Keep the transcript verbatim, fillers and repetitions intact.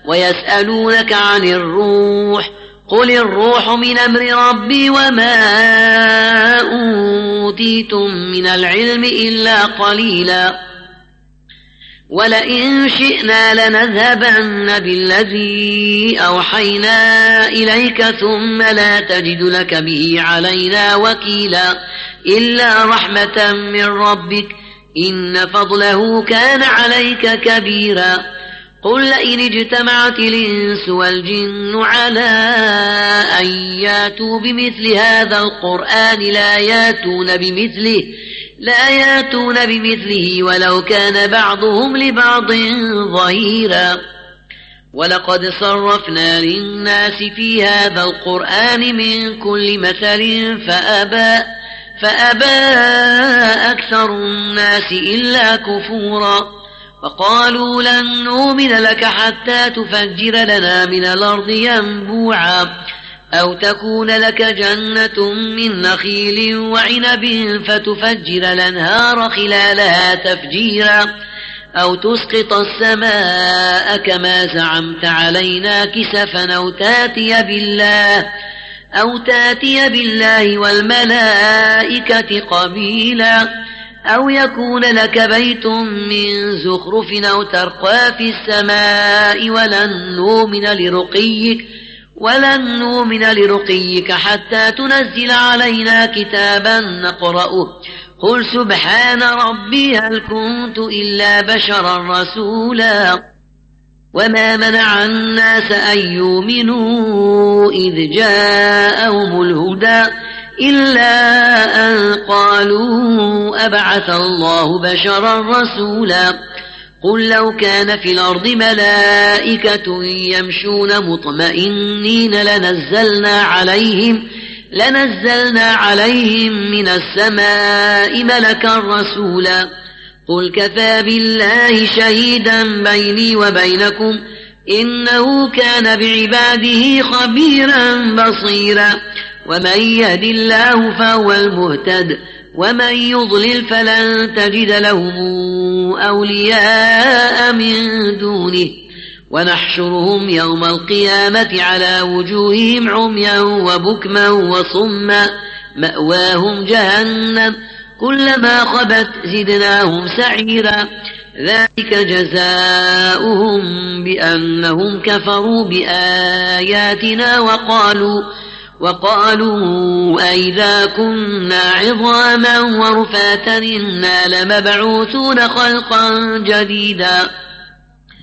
ويسألونك عن الروح قل الروح من أمر ربي وما أوتيتم من العلم إلا قليلا ولئن شئنا لنذهبن بالذي أوحينا إليك ثم لا تجد لك به علينا وكيلا إلا رحمة من ربك إن فضله كان عليك كبيرا قل لئن اجتمعت الإنس والجن على أن ياتوا بمثل هذا القرآن لا ياتون بمثله لا ياتون بمثله ولو كان بعضهم لبعض ظهيرا ولقد صرفنا للناس في هذا القرآن من كل مثل فأبى فأبى أكثر الناس إلا كفورا وقالوا لن نؤمن لك حتى تفجر لنا من الأرض ينبوعا أو تكون لك جنة من نخيل وعنب فتفجر الأنهار خلالها تفجيرا أو تسقط السماء كما زعمت علينا كسفا أو تاتي بالله أو تاتي بالله والملائكة قبيلا أو يكون لك بيت من زخرف أو ترقى في السماء ولن نؤمن لرقيك ولن نؤمن لرقيك حتى تنزل علينا كتابا نقرأه قل سبحان ربي هل كنت إلا بشرا رسولا وما منع الناس أن يؤمنوا إذ جاءهم الهدى إلا أن قالوا أبعث الله بشرا رسولا قل لو كان في الأرض ملائكة يمشون مطمئنين لنزلنا عليهم لنزلنا عليهم من السماء ملكا رسولا قل كفى بالله شهيدا بيني وبينكم إنه كان بعباده خبيرا بصيرا ومن يهد الله فهو المهتد ومن يضلل فلن تجد لهم أولياء من دونه ونحشرهم يوم القيامة على وجوههم عميا وبكما وصما مأواهم جهنم كلما خبت زدناهم سعيرا ذلك جزاؤهم بأنهم كفروا بآياتنا وقالوا وقالوا أئذا كنا عظاما ورفاتا إنا لمبعوثون خلقا جديدا